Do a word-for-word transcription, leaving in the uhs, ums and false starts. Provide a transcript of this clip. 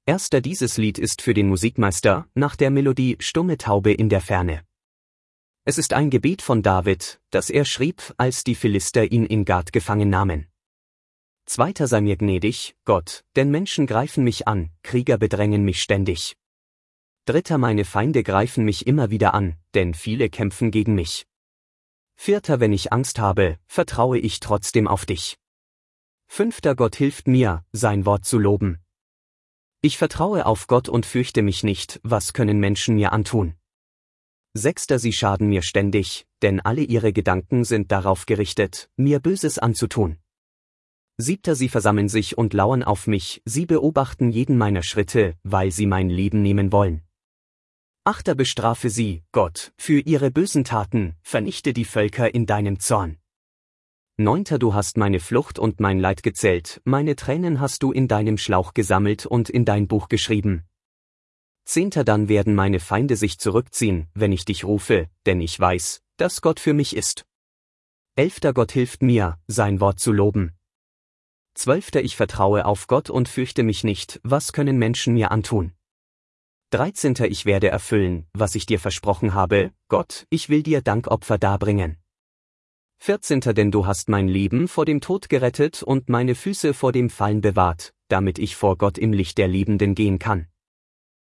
Erster Dieses Lied ist für den Musikmeister nach der Melodie Stumme Taube in der Ferne. Es ist ein Gebet von David, das er schrieb, als die Philister ihn in Gat gefangen nahmen. Zweiter sei mir gnädig, Gott, denn Menschen greifen mich an, Krieger bedrängen mich ständig. Dritter meine Feinde greifen mich immer wieder an, denn viele kämpfen gegen mich. Vierter wenn ich Angst habe, vertraue ich trotzdem auf dich. Fünfter Gott hilft mir, sein Wort zu loben. Ich vertraue auf Gott und fürchte mich nicht, was können Menschen mir antun. Sechster sie schaden mir ständig, denn alle ihre Gedanken sind darauf gerichtet, mir Böses anzutun. Siebter sie versammeln sich und lauern auf mich, sie beobachten jeden meiner Schritte, weil sie mein Leben nehmen wollen. Achter bestrafe sie, Gott, für ihre bösen Taten, vernichte die Völker in deinem Zorn. Neunter du hast meine Flucht und mein Leid gezählt, meine Tränen hast du in deinem Schlauch gesammelt und in dein Buch geschrieben. Zehnter dann werden meine Feinde sich zurückziehen, wenn ich dich rufe, denn ich weiß, dass Gott für mich ist. Elfter Gott hilft mir, sein Wort zu loben. Zwölfter ich vertraue auf Gott und fürchte mich nicht, was können Menschen mir antun. Dreizehnter ich werde erfüllen, was ich dir versprochen habe, Gott, ich will dir Dankopfer darbringen. Vierzehnter denn du hast mein Leben vor dem Tod gerettet und meine Füße vor dem Fallen bewahrt, damit ich vor Gott im Licht der Lebenden gehen kann.